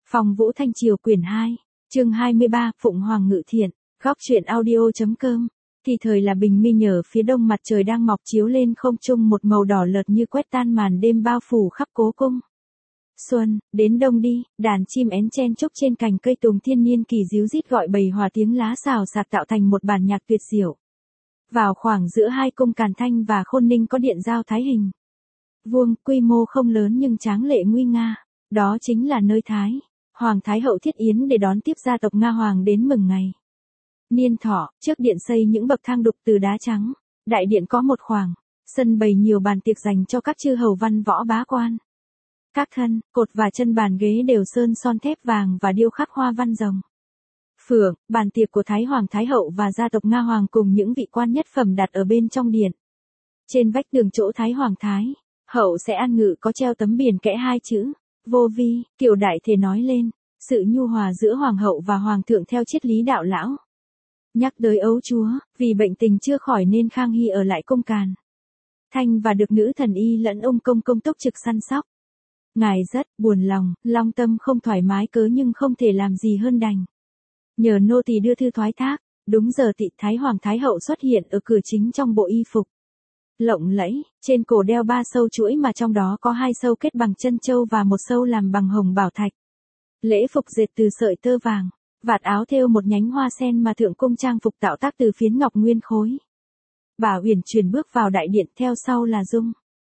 Phong Vũ Thanh Triều quyển 2, chương 23, Phụng Hoàng Ngự Thiện, góc truyện audio.com. Thì thời là bình minh ở phía đông, mặt trời đang mọc chiếu lên không trung một màu đỏ lợt như quét tan màn đêm bao phủ khắp cố cung. Xuân, đến đông đi, đàn chim én chen chúc trên cành cây tùng thiên niên kỳ ríu rít gọi bầy hòa tiếng lá xào xạc tạo thành một bản nhạc tuyệt diệu. Vào khoảng giữa hai cung Càn Thanh và Khôn Ninh có điện giao Thái Hình. Vuông, quy mô không lớn nhưng tráng lệ nguy nga, đó chính là nơi Hoàng Thái Hậu thiết yến để đón tiếp gia tộc Nga Hoàng đến mừng ngày niên thọ. Trước điện xây những bậc thang đục từ đá trắng, đại điện có một khoảng sân bày nhiều bàn tiệc dành cho các chư hầu văn võ bá quan. Các thân, cột và chân bàn ghế đều sơn son thép vàng và điêu khắc hoa văn rồng phượng. Bàn tiệc của Thái Hoàng Thái Hậu và gia tộc Nga Hoàng cùng những vị quan nhất phẩm đặt ở bên trong điện. Trên vách tường chỗ Thái Hoàng Thái Hậu sẽ an ngự có treo tấm biển kẽ hai chữ vô vi, kiểu đại thể nói lên sự nhu hòa giữa hoàng hậu và hoàng thượng theo triết lý đạo lão. Nhắc tới ấu chúa, vì bệnh tình chưa khỏi nên Khang Hy ở lại cung Càn Thanh và được nữ thần y lẫn ông công công túc trực săn sóc. Ngài rất buồn lòng, long tâm không thoải mái cớ nhưng không thể làm gì hơn đành nhờ nô tỳ đưa thư thoái thác. Đúng giờ tị Thái Hoàng Thái Hậu xuất hiện ở cửa chính trong bộ y phục lộng lẫy, trên cổ đeo 3 sâu chuỗi mà trong đó có 2 sâu kết bằng chân châu và 1 sâu làm bằng hồng bảo thạch. Lễ phục dệt từ sợi tơ vàng, vạt áo thêu một nhánh hoa sen mà thượng cung trang phục tạo tác từ phiến ngọc nguyên khối. Bà uyển chuyển bước vào đại điện, theo sau là Dung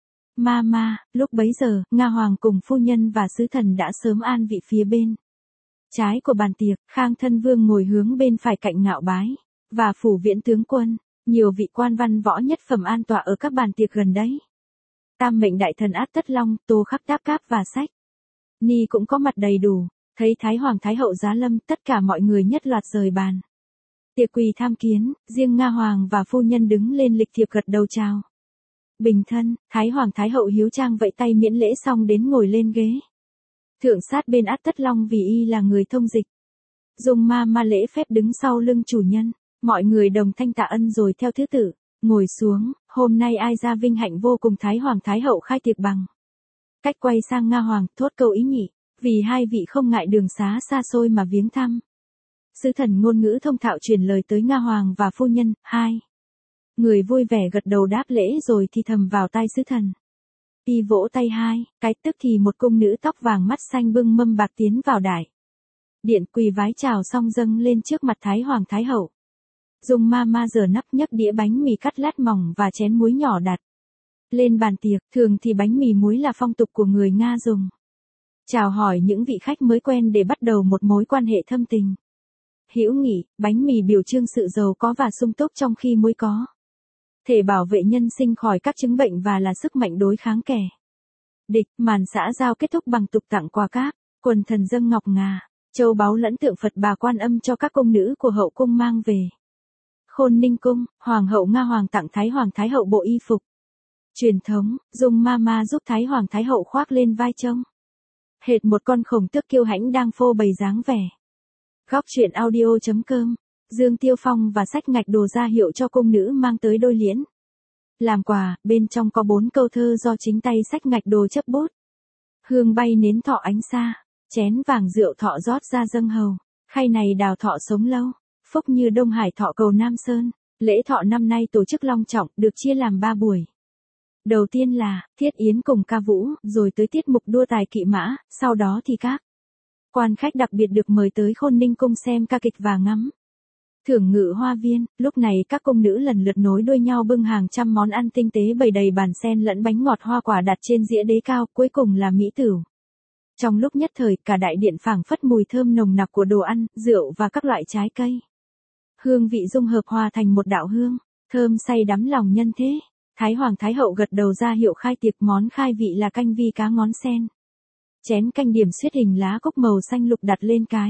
Mama. Lúc bấy giờ, Nga Hoàng cùng phu nhân và sứ thần đã sớm an vị phía bên trái của bàn tiệc. Khang Thân Vương ngồi hướng bên phải cạnh Ngạo Bái và Phủ Viễn tướng quân. Nhiều vị quan văn võ nhất phẩm an tọa ở các bàn tiệc gần đấy. Tam mệnh đại thần Át Tất Long, Tô Khắc Đáp Cáp và Sách Ni cũng có mặt đầy đủ. Thấy Thái Hoàng Thái Hậu giá lâm, tất cả mọi người nhất loạt rời bàn tiệc quỳ tham kiến. Riêng Nga Hoàng và phu nhân đứng lên lịch thiệp gật đầu chào bình thân. Thái Hoàng Thái Hậu hiếu trang vẫy tay miễn lễ xong đến ngồi lên ghế thượng sát bên Át Tất Long vì y là người thông dịch. Dung Mama lễ phép đứng sau lưng chủ nhân. Mọi người đồng thanh tạ ân rồi theo thứ tự ngồi xuống. Hôm nay ai ra vinh hạnh vô cùng Thái Hoàng Thái Hậu khai tiệc bằng cách quay sang Nga Hoàng thốt câu ý nhị, vì hai vị không ngại đường xá xa xôi mà viếng thăm. Sứ thần ngôn ngữ thông thạo truyền lời tới Nga Hoàng và phu nhân. Hai người vui vẻ gật đầu đáp lễ rồi thì thầm vào tai sứ thần. Y vỗ tay hai cái, tức thì một cung nữ tóc vàng mắt xanh bưng mâm bạc tiến vào đại điện, quỳ vái chào xong dâng lên trước mặt Thái Hoàng Thái Hậu. Dung Mama giờ nắp nhấc đĩa bánh mì cắt lát mỏng và chén muối nhỏ đặt lên bàn tiệc. Thường thì bánh mì muối là phong tục của người Nga dùng chào hỏi những vị khách mới quen để bắt đầu một mối quan hệ thâm tình hữu nghị. Bánh mì biểu trưng sự giàu có và sung túc, trong khi muối có thể bảo vệ nhân sinh khỏi các chứng bệnh và là sức mạnh đối kháng kẻ địch. Màn xã giao kết thúc bằng tục tặng quà cáp, quần thần dâng ngọc ngà, châu báu lẫn tượng Phật Bà Quan Âm cho các công nữ của hậu cung mang về Khôn Ninh cung. Hoàng hậu Nga Hoàng tặng Thái Hoàng Thái Hậu bộ y phục truyền thống. Dung Mama giúp Thái Hoàng Thái Hậu khoác lên vai trông hệt một con khổng tước kiêu hãnh đang phô bày dáng vẻ. Góc truyện audio.com. Dương Tiêu Phong và Sách Ngạch đồ ra hiệu cho cung nữ mang tới đôi liễn làm quà. Bên trong có 4 câu thơ do chính tay Sách Ngạch đồ chấp bút. Hương bay nến thọ ánh xa, chén vàng rượu thọ rót ra dâng hầu, khay này đào thọ sống lâu, phúc như Đông Hải thọ cầu Nam Sơn. Lễ thọ năm nay tổ chức long trọng, được chia làm 3 buổi. Đầu tiên là thiết yến cùng ca vũ, rồi tới tiết mục đua tài kỵ mã, sau đó thì các quan khách đặc biệt được mời tới Khôn Ninh cung xem ca kịch và ngắm thưởng ngự hoa viên. Lúc này các cung nữ lần lượt nối đuôi nhau bưng hàng trăm món ăn tinh tế bày đầy bàn sen lẫn bánh ngọt hoa quả đặt trên dĩa đế cao, cuối cùng là mỹ tửu. Trong lúc nhất thời, cả đại điện phảng phất mùi thơm nồng nặc của đồ ăn, rượu và các loại trái cây. Hương vị dung hợp hòa thành một đạo hương thơm say đắm lòng nhân thế. Thái Hoàng Thái Hậu gật đầu ra hiệu khai tiệc. Món khai vị là canh vi cá ngón sen. Chén canh điểm xuyết hình lá cúc màu xanh lục đặt lên cái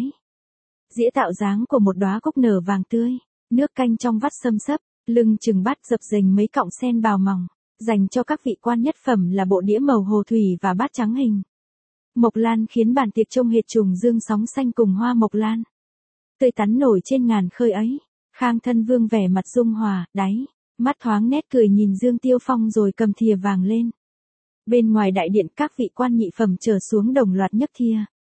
dĩa tạo dáng của một đóa cúc nở vàng tươi. Nước canh trong vắt xâm xấp, lưng chừng bát dập dềnh mấy cọng sen bào mỏng. Dành cho các vị quan nhất phẩm là bộ đĩa màu hồ thủy và bát trắng hình mộc lan, khiến bàn tiệc trông hệt trùng dương sóng xanh cùng hoa mộc lan tươi tắn nổi trên ngàn khơi ấy. Khang Thân Vương vẻ mặt dung hòa, đáy mắt thoáng nét cười nhìn Dương Tiêu Phong rồi cầm thìa vàng lên. Bên ngoài đại điện, các vị quan nhị phẩm trở xuống đồng loạt nhấc thìa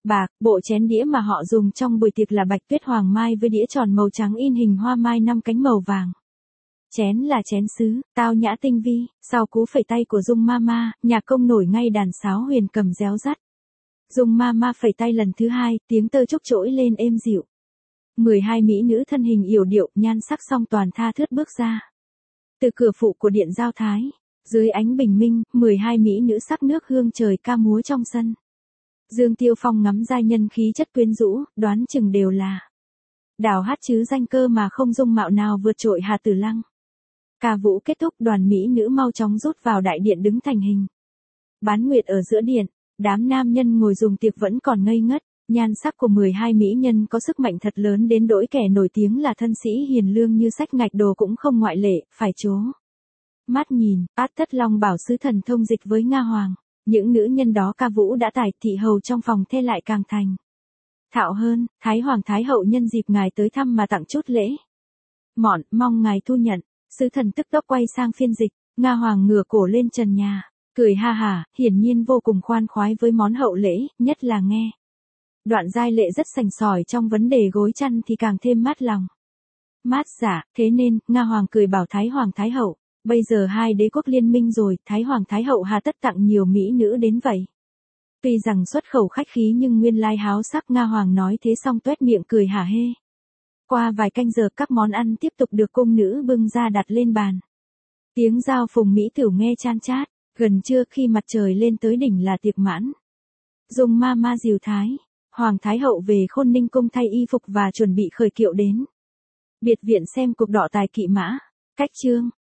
bạc, bộ chén đĩa mà họ dùng trong buổi tiệc là bạch tuyết hoàng mai với đĩa tròn màu trắng in hình hoa mai 5 cánh màu vàng. Chén là chén sứ, tao nhã tinh vi, sau cú phẩy tay của Dung Mama, nhạc công nổi ngay đàn sáo huyền cầm réo rắt. Dung Mama phẩy tay lần thứ hai, tiếng tơ trúc trỗi lên êm dịu. 12 mỹ nữ thân hình yểu điệu, nhan sắc song toàn tha thướt bước ra. Từ cửa phụ của điện giao thái, dưới ánh bình minh, 12 mỹ nữ sắc nước hương trời ca múa trong sân. Dương Tiêu Phong ngắm giai nhân khí chất quyến rũ, đoán chừng đều là đào hát chứ danh cơ mà không dung mạo nào vượt trội Hà Tử Lăng. Ca vũ kết thúc, đoàn mỹ nữ mau chóng rút vào đại điện đứng thành hình. Bán nguyệt ở giữa điện, đám nam nhân ngồi dùng tiệc vẫn còn ngây ngất, nhan sắc của 12 mỹ nhân có sức mạnh thật lớn đến nỗi kẻ nổi tiếng là thân sĩ hiền lương như Sách Ngạch Đồ cũng không ngoại lệ, phải trố mắt nhìn. Át Thất Long bảo sứ thần thông dịch với Nga Hoàng, những nữ nhân đó ca vũ đã tải, thị hầu trong phòng thê lại càng thành thạo hơn. Thái Hoàng Thái Hậu nhân dịp ngài tới thăm mà tặng chút lễ mọn, mong ngài thu nhận. Sứ thần tức tốc quay sang phiên dịch, Nga Hoàng ngửa cổ lên trần nhà, cười ha hả, hiển nhiên vô cùng khoan khoái với món hậu lễ, nhất là nghe đoạn giai lệ rất sành sỏi trong vấn đề gối chăn thì càng thêm mát lòng. Mát dạ, thế nên, Nga Hoàng cười bảo Thái Hoàng Thái Hậu, bây giờ hai đế quốc liên minh rồi, Thái Hoàng Thái Hậu hà tất tặng nhiều mỹ nữ đến vậy. Tuy rằng xuất khẩu khách khí nhưng nguyên lai háo sắc. Nga Hoàng nói thế xong tuét miệng cười hả hê. Qua vài canh giờ các món ăn tiếp tục được cung nữ bưng ra đặt lên bàn. Tiếng giao phùng mỹ tửu nghe chan chát, gần trưa khi mặt trời lên tới đỉnh là tiệc mãn. Dung Mama dìu Thái Hoàng Thái Hậu về Khôn Ninh cung thay y phục và chuẩn bị khởi kiệu đến biệt viện xem cuộc đọ tài kỵ mã. Cách chương